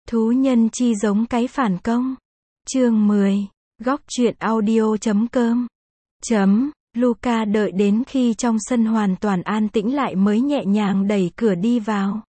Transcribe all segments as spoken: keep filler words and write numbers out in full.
Thú nhân chi giống cái phản công. Chương mười. Góc truyện audio chấm com. Chấm. Luca đợi đến khi trong sân hoàn toàn an tĩnh lại mới nhẹ nhàng đẩy cửa đi vào.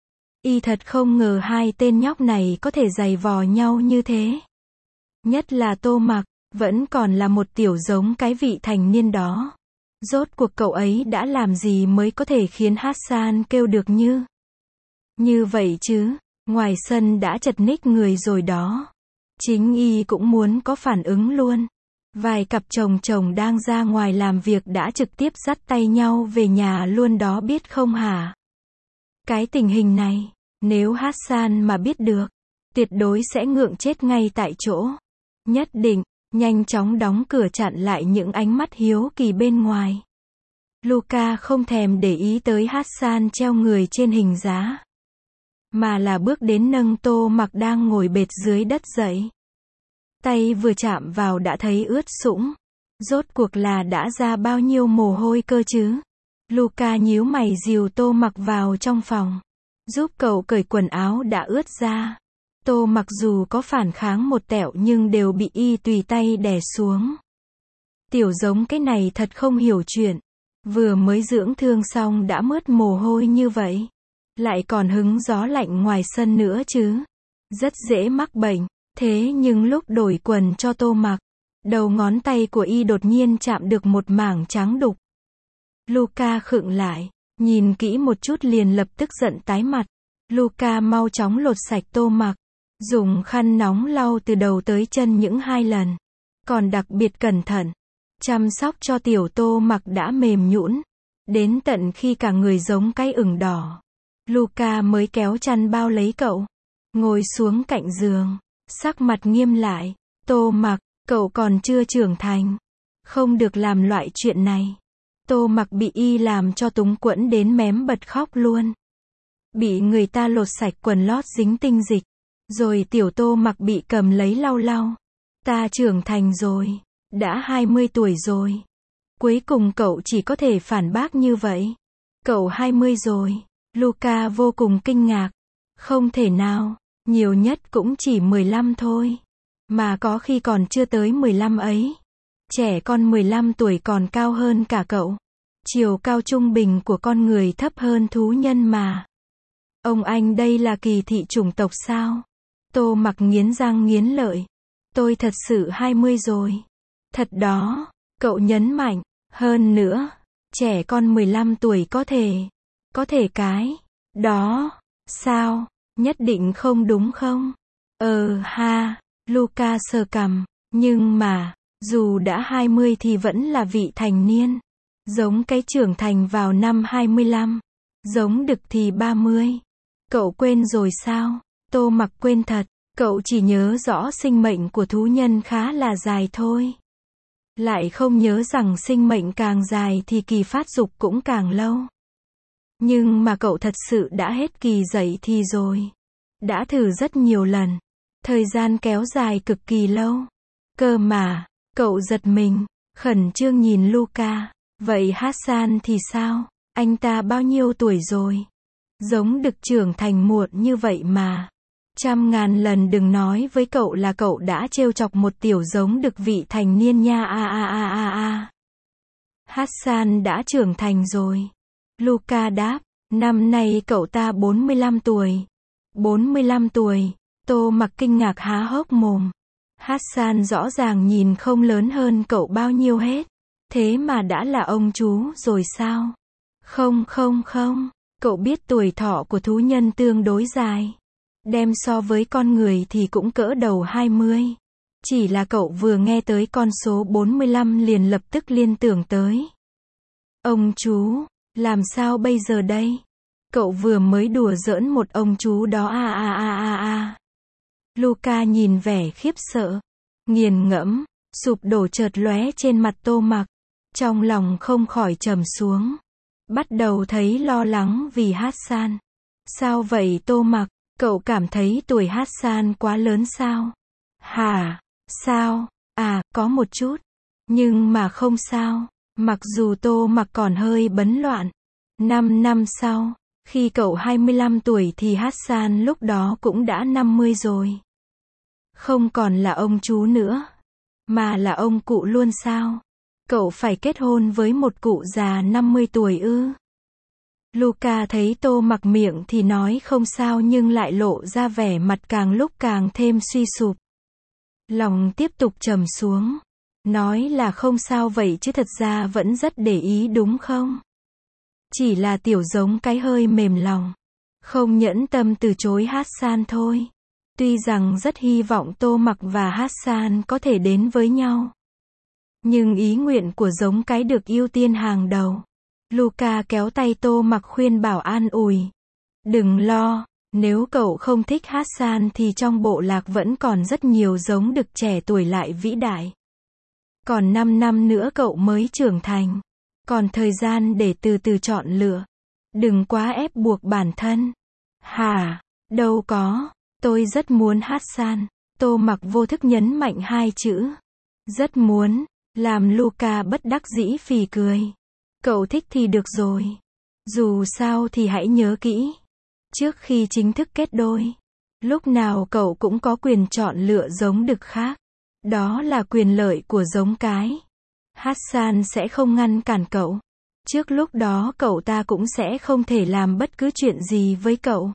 Y thật không ngờ hai tên nhóc này có thể giày vò nhau như thế. Nhất là Tô Mặc, vẫn còn là một tiểu giống cái vị thành niên đó. Rốt cuộc cậu ấy đã làm gì mới có thể khiến Hassan kêu được như như vậy chứ? Ngoài sân đã chật ních người rồi đó. Chính y cũng muốn có phản ứng luôn. Vài cặp chồng chồng đang ra ngoài làm việc đã trực tiếp dắt tay nhau về nhà luôn đó biết không hả? Cái tình hình này, nếu Hassan mà biết được, tuyệt đối sẽ ngượng chết ngay tại chỗ. Nhất định, nhanh chóng đóng cửa chặn lại những ánh mắt hiếu kỳ bên ngoài. Luca không thèm để ý tới Hassan treo người trên hình giá, mà là bước đến nâng Tô Mặc đang ngồi bệt dưới đất dậy. Tay vừa chạm vào đã thấy ướt sũng. Rốt cuộc là đã ra bao nhiêu mồ hôi cơ chứ? Luca nhíu mày dìu Tô Mặc vào trong phòng, giúp cậu cởi quần áo đã ướt ra. Tô Mặc dù có phản kháng một tẹo nhưng đều bị y tùy tay đè xuống. Tiểu giống cái này thật không hiểu chuyện. Vừa mới dưỡng thương xong đã mướt mồ hôi như vậy. Lại còn hứng gió lạnh ngoài sân nữa chứ. Rất dễ mắc bệnh. Thế nhưng lúc đổi quần cho Tô Mặc, đầu ngón tay của y đột nhiên chạm được một mảng trắng đục. Luca khựng lại, nhìn kỹ một chút liền lập tức giận tái mặt. Luca mau chóng lột sạch Tô Mặc, dùng khăn nóng lau từ đầu tới chân những hai lần. Còn đặc biệt cẩn thận, chăm sóc cho tiểu Tô Mặc đã mềm nhũn, đến tận khi cả người giống cái ửng đỏ. Luca mới kéo chăn bao lấy cậu, ngồi xuống cạnh giường, sắc mặt nghiêm lại. Tô Mặc, cậu còn chưa trưởng thành, không được làm loại chuyện này. Tô Mặc bị y làm cho túng quẫn đến mém bật khóc luôn. Bị người ta lột sạch quần lót dính tinh dịch, rồi tiểu Tô Mặc bị cầm lấy lau lau. Ta trưởng thành rồi, đã hai mươi tuổi rồi. Cuối cùng cậu chỉ có thể phản bác như vậy. Cậu hai mươi rồi. Luca vô cùng kinh ngạc. Không thể nào, nhiều nhất cũng chỉ mười lăm thôi. Mà có khi còn chưa tới mười lăm ấy. Trẻ con mười lăm tuổi còn cao hơn cả cậu. Chiều cao trung bình của con người thấp hơn thú nhân mà. Ông anh đây là kỳ thị chủng tộc sao? Tô Mặc nghiến răng nghiến lợi. Tôi thật sự hai mươi rồi. Thật đó, cậu nhấn mạnh. Hơn nữa, trẻ con mười lăm tuổi có thể, có thể cái, đó, sao, nhất định không đúng không? Ờ ha, Luca sờ cằm, nhưng mà, dù đã hai mươi thì vẫn là vị thành niên. Giống cái trưởng thành vào năm hai mươi lăm, giống đực thì ba mươi. Cậu quên rồi sao? Tô Mặc quên thật, cậu chỉ nhớ rõ sinh mệnh của thú nhân khá là dài thôi. Lại không nhớ rằng sinh mệnh càng dài thì kỳ phát dục cũng càng lâu. Nhưng mà cậu thật sự đã hết kỳ dậy thì rồi. Đã thử rất nhiều lần. Thời gian kéo dài cực kỳ lâu. Cơ mà, cậu giật mình, khẩn trương nhìn Luca. Vậy Hassan thì sao? Anh ta bao nhiêu tuổi rồi? Giống đực trưởng thành muộn như vậy mà. Trăm ngàn lần đừng nói với cậu là cậu đã trêu chọc một tiểu giống đực vị thành niên nha a a a a a. Hassan đã trưởng thành rồi. Luca đáp, năm nay cậu ta bốn mươi lăm tuổi. bốn mươi lăm tuổi, Tô Mặc kinh ngạc há hốc mồm. Hassan rõ ràng nhìn không lớn hơn cậu bao nhiêu hết. Thế mà đã là ông chú rồi sao? Không không không, cậu biết tuổi thọ của thú nhân tương đối dài. Đem so với con người thì cũng cỡ đầu hai mươi. Chỉ là cậu vừa nghe tới con số bốn mươi lăm liền lập tức liên tưởng tới. Ông chú, làm sao bây giờ đây? Cậu vừa mới đùa giỡn một ông chú đó a a a a a. Luca nhìn vẻ khiếp sợ, nghiền ngẫm, sụp đổ chợt lóe trên mặt Tô Mặc. Trong lòng không khỏi trầm xuống. Bắt đầu thấy lo lắng vì Hassan. Sao vậy Tô Mặc? Cậu cảm thấy tuổi Hassan quá lớn sao? Hả? Sao? À, có một chút. Nhưng mà không sao. Mặc dù Tô Mặc còn hơi bấn loạn. Năm năm sau, Khi cậu hai mươi lăm tuổi thì Hassan lúc đó cũng đã năm mươi rồi. Không còn là ông chú nữa, mà là ông cụ luôn sao? Cậu phải kết hôn với một cụ già năm mươi tuổi ư? Luca thấy Tô Mặc miệng thì nói không sao nhưng lại lộ ra vẻ mặt càng lúc càng thêm suy sụp. Lòng tiếp tục trầm xuống. Nói là không sao vậy chứ thật ra vẫn rất để ý đúng không? Chỉ là tiểu giống cái hơi mềm lòng. Không nhẫn tâm từ chối Hassan thôi. Tuy rằng rất hy vọng Tô Mặc và Hassan có thể đến với nhau. Nhưng ý nguyện của giống cái được ưu tiên hàng đầu. Luca kéo tay Tô Mặc khuyên bảo an ủi. Đừng lo, nếu cậu không thích Hassan thì trong bộ lạc vẫn còn rất nhiều giống đực trẻ tuổi lại vĩ đại. Còn năm năm nữa cậu mới trưởng thành. Còn thời gian để từ từ chọn lựa. Đừng quá ép buộc bản thân. Hả? Đâu có. Tôi rất muốn Hassan. Tô Mặc vô thức nhấn mạnh hai chữ. Rất muốn. Làm Luca bất đắc dĩ phì cười. Cậu thích thì được rồi. Dù sao thì hãy nhớ kỹ. Trước khi chính thức kết đôi, lúc nào cậu cũng có quyền chọn lựa giống đực khác. Đó là quyền lợi của giống cái. Hassan sẽ không ngăn cản cậu. Trước lúc đó cậu ta cũng sẽ không thể làm bất cứ chuyện gì với cậu.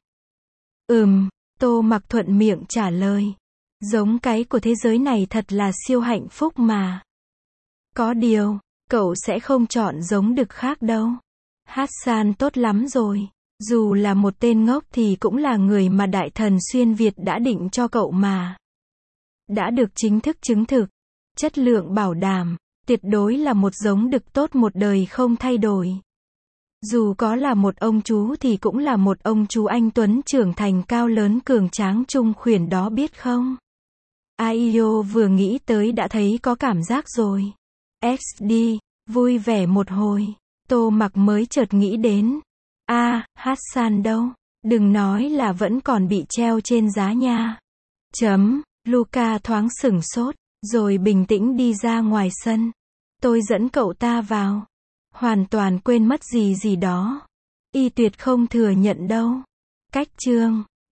Ừm, Tô Mặc thuận miệng trả lời. Giống cái của thế giới này thật là siêu hạnh phúc mà. Có điều, cậu sẽ không chọn giống đực khác đâu. Hassan tốt lắm rồi. Dù là một tên ngốc thì cũng là người mà Đại Thần Xuyên Việt đã định cho cậu mà. Đã được chính thức chứng thực. Chất lượng bảo đảm. Tuyệt đối là một giống đực tốt một đời không thay đổi. Dù có là một ông chú thì cũng là một ông chú anh tuấn trưởng thành cao lớn cường tráng trung khuyển đó biết không? Aio vừa nghĩ tới đã thấy có cảm giác rồi. ích đê, vui vẻ một hồi. Tô Mặc mới chợt nghĩ đến. a à, Hassan đâu? Đừng nói là vẫn còn bị treo trên giá nha. Chấm, Luca thoáng sửng sốt, rồi bình tĩnh đi ra ngoài sân. Tôi dẫn cậu ta vào. Hoàn toàn quên mất gì gì đó. Y tuyệt không thừa nhận đâu. Cách chương